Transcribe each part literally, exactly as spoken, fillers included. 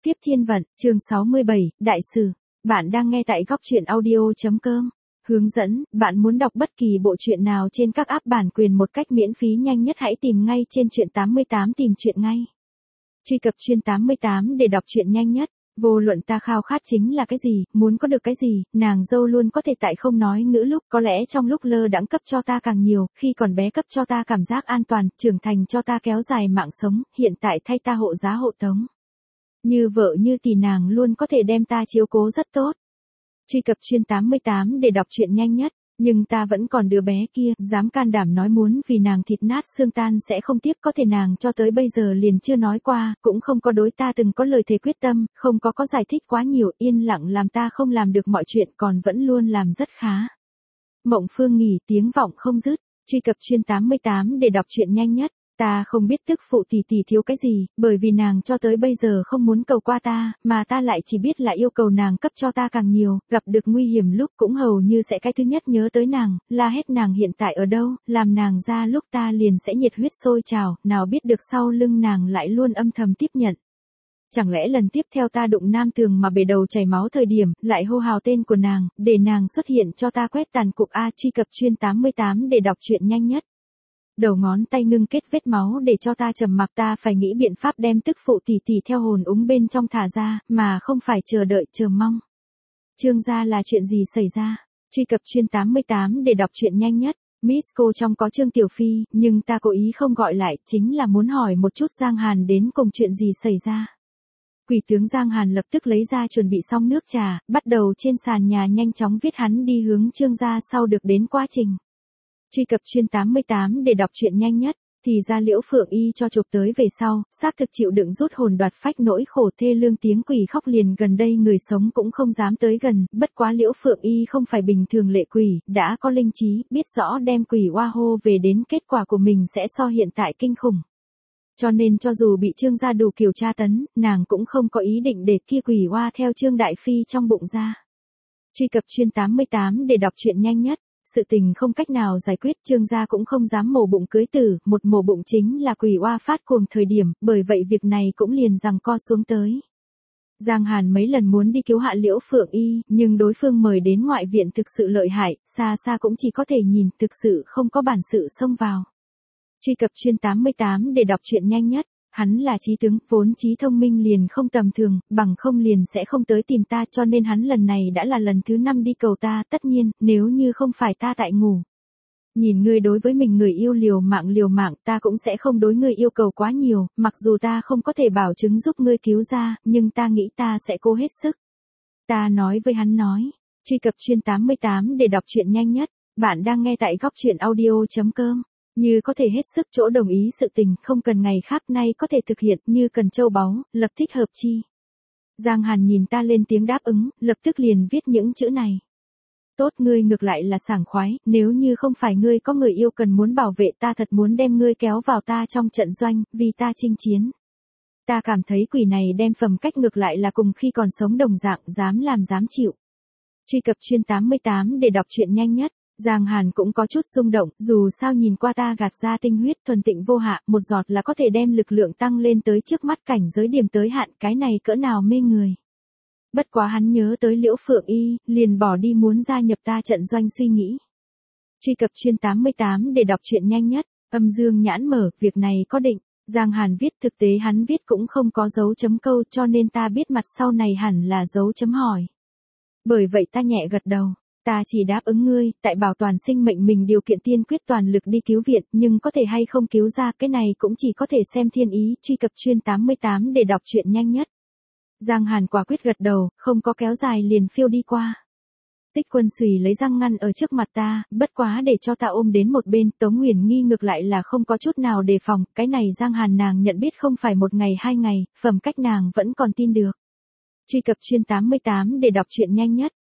Tiếp thiên vận, chương sáu mươi bảy, Đại sử. Bạn đang nghe tại góc truyện audio.com. Hướng dẫn, bạn muốn đọc bất kỳ bộ truyện nào trên các app bản quyền một cách miễn phí nhanh nhất hãy tìm ngay trên truyện tám mươi tám tìm truyện ngay. Truy cập truyện tám mươi tám để đọc truyện nhanh nhất. Vô luận ta khao khát chính là cái gì, muốn có được cái gì, nàng dâu luôn có thể tại không nói ngữ lúc, có lẽ trong lúc lơ đãng cấp cho ta càng nhiều, khi còn bé cấp cho ta cảm giác an toàn, trưởng thành cho ta kéo dài mạng sống, hiện tại thay ta hộ giá hộ tống. Như vợ như tỷ nàng luôn có thể đem ta chiếu cố rất tốt. Truy cập truyện tám mươi tám để đọc truyện nhanh nhất, nhưng ta vẫn còn đứa bé kia, dám can đảm nói muốn vì nàng thịt nát xương tan sẽ không tiếc, có thể nàng cho tới bây giờ liền chưa nói qua, cũng không có đối ta từng có lời thề quyết tâm, không có có giải thích quá nhiều, yên lặng làm ta không làm được mọi chuyện còn vẫn luôn làm rất khá. Mộng Phương nghỉ tiếng vọng không dứt, truy cập truyện tám mươi tám để đọc truyện nhanh nhất. Ta không biết tức phụ tỷ tỷ thiếu cái gì, bởi vì nàng cho tới bây giờ không muốn cầu qua ta, mà ta lại chỉ biết là yêu cầu nàng cấp cho ta càng nhiều, gặp được nguy hiểm lúc cũng hầu như sẽ cái thứ nhất nhớ tới nàng, la hét nàng hiện tại ở đâu, làm nàng ra lúc ta liền sẽ nhiệt huyết sôi trào, nào biết được sau lưng nàng lại luôn âm thầm tiếp nhận. Chẳng lẽ lần tiếp theo ta đụng nam tường mà bể đầu chảy máu thời điểm, lại hô hào tên của nàng, để nàng xuất hiện cho ta quét tàn cục A. Truy cập truyện tám mươi tám để đọc truyện nhanh nhất. Đầu ngón tay ngưng kết vết máu để cho ta trầm mặc, ta phải nghĩ biện pháp đem tức phụ tỷ tỷ theo hồn úng bên trong thả ra, mà không phải chờ đợi chờ mong. Trương gia là chuyện gì xảy ra? Truy cập truyện tám mươi tám để đọc truyện nhanh nhất. Miss cô trong có Trương Tiểu Phi, nhưng ta cố ý không gọi lại, chính là muốn hỏi một chút Giang Hàn đến cùng chuyện gì xảy ra. Quỷ tướng Giang Hàn lập tức lấy ra chuẩn bị xong nước trà, bắt đầu trên sàn nhà nhanh chóng viết hắn đi hướng Trương gia sau được đến quá trình. Truy cập truyện tám mươi tám để đọc truyện nhanh nhất, thì ra Liễu Phượng Y cho chụp tới về sau, xác thực chịu đựng rút hồn đoạt phách nỗi khổ thê lương tiếng quỷ khóc liền gần đây người sống cũng không dám tới gần, bất quá Liễu Phượng Y không phải bình thường lệ quỷ, đã có linh trí, biết rõ đem quỷ oa hô về đến kết quả của mình sẽ so hiện tại kinh khủng. Cho nên cho dù bị Trương gia đủ kiểu tra tấn, nàng cũng không có ý định để kia quỷ oa theo Trương Đại Phi trong bụng ra. Truy cập truyện tám mươi tám để đọc truyện nhanh nhất. Sự tình không cách nào giải quyết, Trương gia cũng không dám mổ bụng cưới tử, một mổ bụng chính là quỷ oa phát cuồng thời điểm, bởi vậy việc này cũng liền giằng co xuống tới. Giang Hàn mấy lần muốn đi cứu hạ Liễu Phượng Y, nhưng đối phương mời đến ngoại viện thực sự lợi hại, xa xa cũng chỉ có thể nhìn, thực sự không có bản sự xông vào. Truy cập truyện tám mươi tám để đọc truyện nhanh nhất. Hắn là trí tướng, vốn trí thông minh liền không tầm thường, bằng không liền sẽ không tới tìm ta, cho nên hắn lần này đã là lần thứ năm đi cầu ta, tất nhiên, nếu như không phải ta tại ngủ. Nhìn ngươi đối với mình người yêu liều mạng liều mạng, ta cũng sẽ không đối ngươi yêu cầu quá nhiều, mặc dù ta không có thể bảo chứng giúp ngươi cứu ra, nhưng ta nghĩ ta sẽ cố hết sức. Ta nói với hắn nói, truy cập truyện tám mươi tám để đọc truyện nhanh nhất, bạn đang nghe tại góc truyện audio.com. Như có thể hết sức chỗ đồng ý sự tình, không cần ngày khác nay có thể thực hiện, như cần châu báu, lập thích hợp chi. Giang Hàn nhìn ta lên tiếng đáp ứng, lập tức liền viết những chữ này. Tốt, ngươi ngược lại là sảng khoái, nếu như không phải ngươi có người yêu cần muốn bảo vệ ta, thật muốn đem ngươi kéo vào ta trong trận doanh, vì ta chinh chiến. Ta cảm thấy quỷ này đem phẩm cách ngược lại là cùng khi còn sống đồng dạng, dám làm dám chịu. Truy cập truyện tám mươi tám để đọc truyện nhanh nhất. Giang Hàn cũng có chút rung động, dù sao nhìn qua ta gạt ra tinh huyết thuần tịnh vô hạ, một giọt là có thể đem lực lượng tăng lên tới trước mắt cảnh giới điểm tới hạn, cái này cỡ nào mê người. Bất quá hắn nhớ tới Liễu Phượng Y, liền bỏ đi muốn gia nhập ta trận doanh suy nghĩ. Truy cập truyện tám mươi tám để đọc truyện nhanh nhất, âm dương nhãn mở, việc này có định. Giang Hàn viết, thực tế hắn viết cũng không có dấu chấm câu, cho nên ta biết mặt sau này hẳn là dấu chấm hỏi. Bởi vậy ta nhẹ gật đầu. Ta chỉ đáp ứng ngươi, tại bảo toàn sinh mệnh mình điều kiện tiên quyết toàn lực đi cứu viện, nhưng có thể hay không cứu ra cái này cũng chỉ có thể xem thiên ý. Truy cập truyện tám mươi tám để đọc truyện nhanh nhất. Giang Hàn quả quyết gật đầu, không có kéo dài liền phiêu đi qua. Tích Quân xùy lấy răng ngăn ở trước mặt ta, bất quá để cho ta ôm đến một bên, Tống Huyền Nghi ngược lại là không có chút nào đề phòng, cái này Giang Hàn nàng nhận biết không phải một ngày hai ngày, phẩm cách nàng vẫn còn tin được. Truy cập truyện tám mươi tám để đọc truyện nhanh nhất.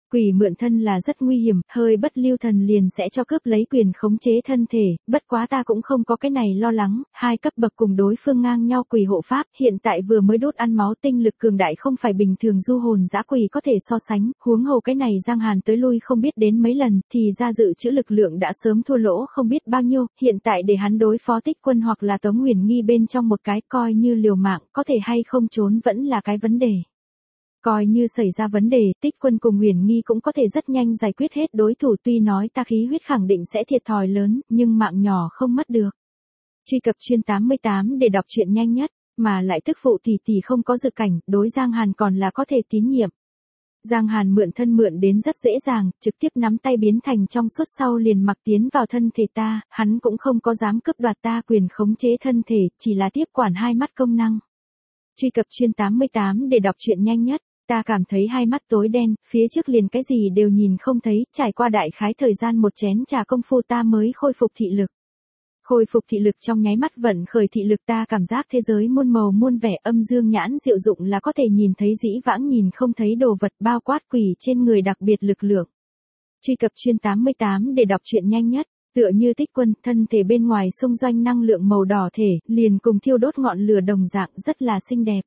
Quỷ mượn thân là rất nguy hiểm, hơi bất lưu thần liền sẽ cho cướp lấy quyền khống chế thân thể, bất quá ta cũng không có cái này lo lắng, hai cấp bậc cùng đối phương ngang nhau quỷ hộ pháp, hiện tại vừa mới đốt ăn máu tinh lực cường đại không phải bình thường du hồn dã quỷ có thể so sánh, huống hồ cái này Giang Hàn tới lui không biết đến mấy lần, thì ra dự trữ lực lượng đã sớm thua lỗ không biết bao nhiêu, hiện tại để hắn đối phó Tích Quân hoặc là Tống Nguyền Nghi bên trong một cái coi như liều mạng, có thể hay không trốn vẫn là cái vấn đề. Coi như xảy ra vấn đề, Tích Quân cùng Huyền Nghi cũng có thể rất nhanh giải quyết hết đối thủ, tuy nói ta khí huyết khẳng định sẽ thiệt thòi lớn, nhưng mạng nhỏ không mất được. Truy cập chuyên tám mươi tám để đọc truyện nhanh nhất, mà lại tức phụ tỷ tỷ không có dự cảnh, đối Giang Hàn còn là có thể tín nhiệm. Giang Hàn mượn thân mượn đến rất dễ dàng, trực tiếp nắm tay biến thành trong suốt sau liền mặc tiến vào thân thể ta, hắn cũng không có dám cướp đoạt ta quyền khống chế thân thể, chỉ là tiếp quản hai mắt công năng. Truy cập chuyên tám mươi tám để đọc truyện nhanh nhất. Ta cảm thấy hai mắt tối đen, phía trước liền cái gì đều nhìn không thấy, trải qua đại khái thời gian một chén trà công phu ta mới khôi phục thị lực. Khôi phục thị lực trong nháy mắt vận khởi thị lực ta cảm giác thế giới muôn màu muôn vẻ, âm dương nhãn diệu dụng là có thể nhìn thấy dĩ vãng nhìn không thấy đồ vật, bao quát quỷ trên người đặc biệt lực lượng. Truy cập chuyên tám mươi tám để đọc truyện nhanh nhất. Tựa như Tích Quân, thân thể bên ngoài xung doanh năng lượng màu đỏ thể, liền cùng thiêu đốt ngọn lửa đồng dạng rất là xinh đẹp.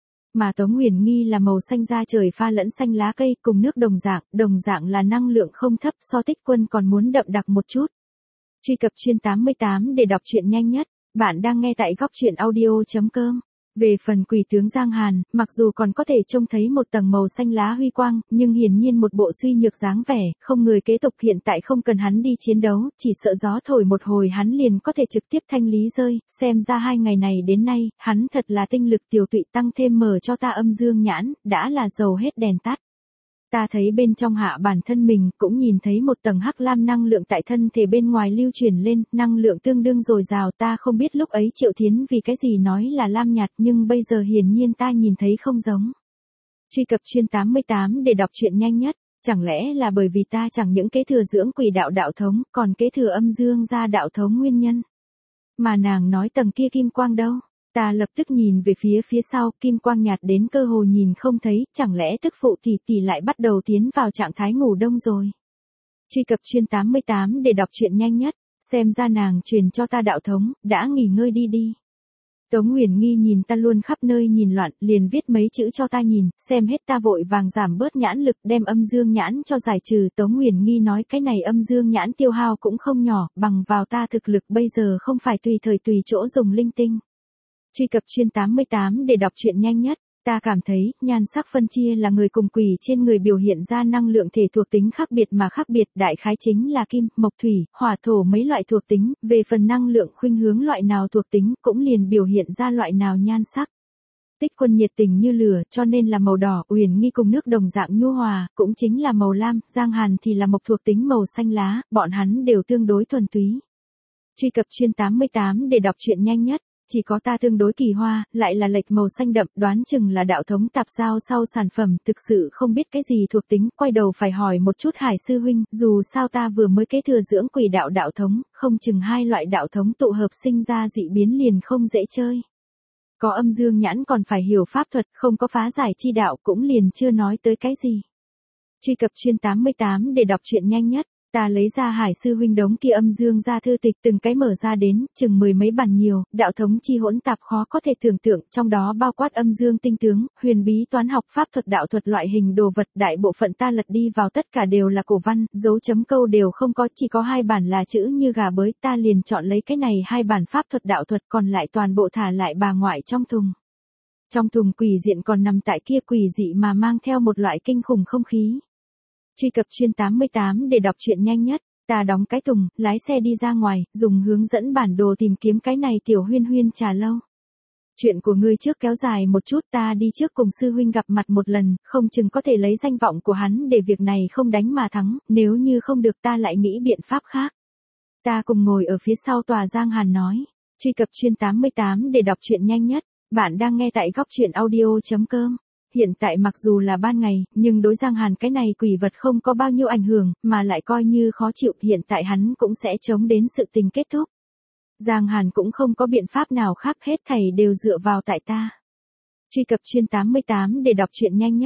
Mà Tống Nguyền Nghi là màu xanh da trời pha lẫn xanh lá cây cùng nước đồng dạng, đồng dạng là năng lượng không thấp, so Tích Quân còn muốn đậm đặc một chút. Truy cập chuyên tám mươi tám để đọc truyện nhanh nhất, bạn đang nghe tại góc truyện audio chấm com. Về phần quỷ tướng Giang Hàn, mặc dù còn có thể trông thấy một tầng màu xanh lá huy quang, nhưng hiển nhiên một bộ suy nhược dáng vẻ, không người kế tục, hiện tại không cần hắn đi chiến đấu, chỉ sợ gió thổi một hồi hắn liền có thể trực tiếp thanh lý rơi, xem ra hai ngày này đến nay, hắn thật là tinh lực tiểu tụy, tăng thêm mở cho ta âm dương nhãn, đã là dầu hết đèn tắt. Ta thấy bên trong hạ bản thân mình, cũng nhìn thấy một tầng hắc lam năng lượng tại thân thể bên ngoài lưu truyền lên, năng lượng tương đương dồi dào, ta không biết lúc ấy Triệu Thiến vì cái gì nói là lam nhạt, nhưng bây giờ hiển nhiên ta nhìn thấy không giống. Truy cập chuyên tám mươi tám để đọc truyện nhanh nhất, chẳng lẽ là bởi vì ta chẳng những kế thừa dưỡng quỷ đạo đạo thống, còn kế thừa âm dương gia đạo thống nguyên nhân. Mà nàng nói tầng kia kim quang đâu? Ta lập tức nhìn về phía phía sau, kim quang nhạt đến cơ hồ nhìn không thấy, chẳng lẽ tức phụ tỷ tỷ lại bắt đầu tiến vào trạng thái ngủ đông rồi. Truy cập chuyên tám mươi tám để đọc truyện nhanh nhất, xem ra nàng truyền cho ta đạo thống, đã nghỉ ngơi đi đi. Tống Nguyền Nghi nhìn ta luôn khắp nơi nhìn loạn, liền viết mấy chữ cho ta nhìn, xem hết ta vội vàng giảm bớt nhãn lực, đem âm dương nhãn cho giải trừ. Tống Nguyền Nghi nói cái này âm dương nhãn tiêu hao cũng không nhỏ, bằng vào ta thực lực bây giờ không phải tùy thời tùy chỗ dùng linh tinh. Truy cập chuyên tám mươi tám để đọc truyện nhanh nhất, ta cảm thấy, nhan sắc phân chia là người cùng quỷ trên người biểu hiện ra năng lượng thể thuộc tính khác biệt mà khác biệt, đại khái chính là kim, mộc thủy, hỏa thổ mấy loại thuộc tính, về phần năng lượng khuynh hướng loại nào thuộc tính cũng liền biểu hiện ra loại nào nhan sắc. Tích Quân nhiệt tình như lửa cho nên là màu đỏ, Huyền Nghi cùng nước đồng dạng nhu hòa, cũng chính là màu lam, Giang Hàn thì là mộc thuộc tính màu xanh lá, bọn hắn đều tương đối thuần túy. Truy cập chuyên tám mươi tám để đọc truyện nhanh nhất. Chỉ có ta tương đối kỳ hoa, lại là lệch màu xanh đậm, đoán chừng là đạo thống tạp giao sau sản phẩm, thực sự không biết cái gì thuộc tính, quay đầu phải hỏi một chút Hải sư huynh, dù sao ta vừa mới kế thừa dưỡng quỷ đạo đạo thống, không chừng hai loại đạo thống tụ hợp sinh ra dị biến liền không dễ chơi. Có âm dương nhãn còn phải hiểu pháp thuật, không có phá giải chi đạo cũng liền chưa nói tới cái gì. Truy cập chuyên tám mươi tám để đọc truyện nhanh nhất. Ta lấy ra Hải sư huynh đống kia âm dương gia thư tịch từng cái mở ra đến, chừng mười mấy bản nhiều, đạo thống chi hỗn tạp khó có thể tưởng tượng, trong đó bao quát âm dương tinh tướng, huyền bí toán học, pháp thuật, đạo thuật loại hình đồ vật, đại bộ phận ta lật đi vào tất cả đều là cổ văn, dấu chấm câu đều không có, chỉ có hai bản là chữ như gà bới, ta liền chọn lấy cái này hai bản pháp thuật đạo thuật, còn lại toàn bộ thả lại bà ngoại trong thùng. Trong thùng quỷ diện còn nằm tại kia quỷ dị mà mang theo một loại kinh khủng không khí. Truy cập chuyên tám mươi tám để đọc truyện nhanh nhất, ta đóng cái thùng, lái xe đi ra ngoài, dùng hướng dẫn bản đồ tìm kiếm cái này tiểu huyên huyên trà lâu. Chuyện của ngươi trước kéo dài một chút, ta đi trước cùng sư huynh gặp mặt một lần, không chừng có thể lấy danh vọng của hắn để việc này không đánh mà thắng, nếu như không được ta lại nghĩ biện pháp khác. Ta cùng ngồi ở phía sau tòa, Giang Hàn nói. Truy cập chuyên tám mươi tám để đọc truyện nhanh nhất, bạn đang nghe tại góc truyện audio chấm com. Hiện tại mặc dù là ban ngày, nhưng đối Giang Hàn cái này quỷ vật không có bao nhiêu ảnh hưởng, mà lại coi như khó chịu, hiện tại hắn cũng sẽ chống đến sự tình kết thúc. Giang Hàn cũng không có biện pháp nào khác, hết thảy đều dựa vào tại ta. Truy cập chuyên tám mươi tám để đọc truyện nhanh nhất,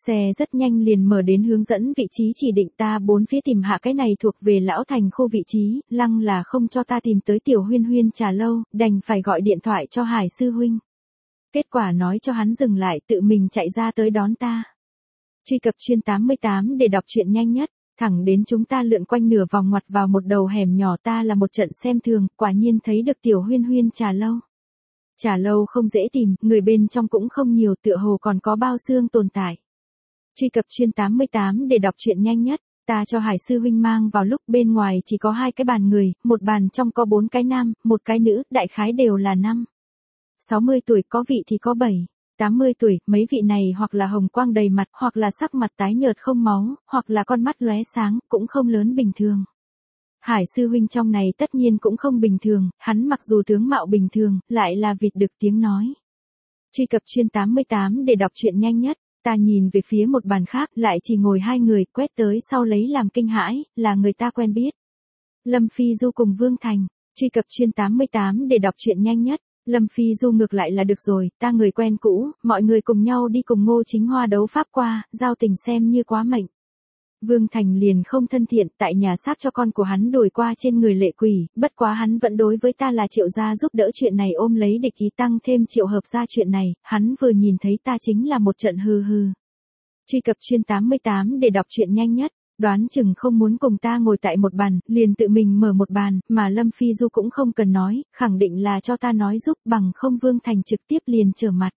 Xe rất nhanh liền mở đến hướng dẫn vị trí chỉ định, ta bốn phía tìm hạ cái này thuộc về Lão Thành khu vị trí, lăng là không cho ta tìm tới Tiểu Huyên Huyên trà lâu, đành phải gọi điện thoại cho Hải sư huynh. Kết quả nói cho hắn dừng lại, tự mình chạy ra tới đón ta. Truy cập chuyên tám mươi tám để đọc truyện nhanh nhất, thẳng đến chúng ta lượn quanh nửa vòng ngoặt vào một đầu hẻm nhỏ, ta là một trận xem thường, quả nhiên thấy được Tiểu Huyên Huyên trà lâu. Trà lâu không dễ tìm, người bên trong cũng không nhiều, tựa hồ còn có bao xương tồn tại. Truy cập chuyên tám mươi tám để đọc truyện nhanh nhất, ta cho Hải sư huynh mang vào lúc bên ngoài chỉ có hai cái bàn người, một bàn trong có bốn cái nam, một cái nữ, đại khái đều là năm. sáu mươi tuổi, có vị thì có bảy, tám mươi tuổi, mấy vị này hoặc là hồng quang đầy mặt, hoặc là sắc mặt tái nhợt không máu, hoặc là con mắt lóe sáng, cũng không lớn bình thường. Hải sư huynh trong này tất nhiên cũng không bình thường, hắn mặc dù tướng mạo bình thường, lại là vịt được tiếng nói. Truy cập chuyên tám mươi tám để đọc truyện nhanh nhất, ta nhìn về phía một bàn khác, lại chỉ ngồi hai người, quét tới sau lấy làm kinh hãi, là người ta quen biết. Lâm Phi Du cùng Vương Thành. Truy cập chuyên tám mươi tám để đọc truyện nhanh nhất, Lâm Phi Du ngược lại là được rồi, ta người quen cũ, mọi người cùng nhau đi cùng Ngô Chính Hoa đấu pháp qua, giao tình xem như quá mệnh. Vương Thành liền không thân thiện, tại nhà xác cho con của hắn đổi qua trên người lệ quỷ, bất quá hắn vẫn đối với ta là Triệu gia giúp đỡ chuyện này ôm lấy địch ý, tăng thêm Triệu Hợp gia chuyện này, hắn vừa nhìn thấy ta chính là một trận hừ hừ. Truy cập chuyên tám mươi tám để đọc truyện nhanh nhất, đoán chừng không muốn cùng ta ngồi tại một bàn, liền tự mình mở một bàn, mà Lâm Phi Du cũng không cần nói, khẳng định là cho ta nói giúp, bằng không Vương Thành trực tiếp liền trở mặt.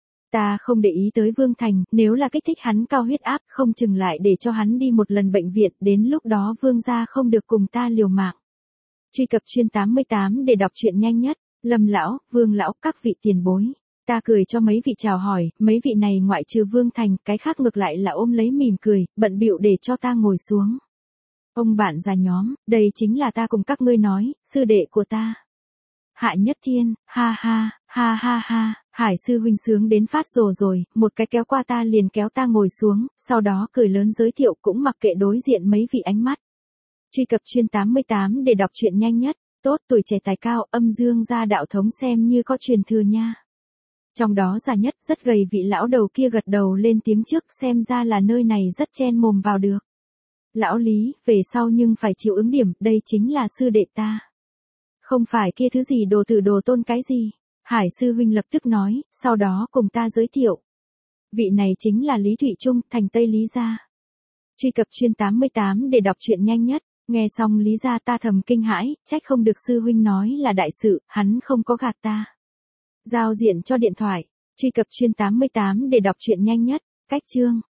Ta không để ý tới Vương Thành, nếu là kích thích hắn cao huyết áp, không chừng lại để cho hắn đi một lần bệnh viện, đến lúc đó Vương gia không được cùng ta liều mạng. Truy cập chuyên tám mươi tám để đọc truyện nhanh nhất, Lâm lão, Vương lão, các vị tiền bối. Ta cười cho mấy vị chào hỏi, mấy vị này ngoại trừ Vương Thành, cái khác ngược lại là ôm lấy mỉm cười, bận bịu để cho ta ngồi xuống. Ông bạn già nhóm, đây chính là ta cùng các ngươi nói, sư đệ của ta. Hạ Nhất Thiên, ha ha, ha ha ha, Hải sư huynh sướng đến phát rồ rồi, một cái kéo qua ta liền kéo ta ngồi xuống, sau đó cười lớn giới thiệu, cũng mặc kệ đối diện mấy vị ánh mắt. Truy cập chuyên tám mươi tám để đọc truyện nhanh nhất, tốt, tuổi trẻ tài cao, âm dương gia đạo thống xem như có truyền thừa nha. Trong đó già nhất, rất gầy vị lão đầu kia gật đầu lên tiếng trước, xem ra là nơi này rất chen mồm vào được. Lão Lý, về sau nhưng phải chịu ứng điểm, đây chính là sư đệ ta. Không phải kia thứ gì đồ tử đồ tôn cái gì. Hải sư huynh lập tức nói, sau đó cùng ta giới thiệu. Vị này chính là Lý Thụy Trung, thành Tây Lý gia. Truy cập chuyên tám mươi tám để đọc truyện nhanh nhất, nghe xong Lý gia ta thầm kinh hãi, trách không được sư huynh nói là đại sự, hắn không có gạt ta. Giao diện cho điện thoại, truy cập chuyên tám mươi tám để đọc truyện nhanh nhất, cách chương.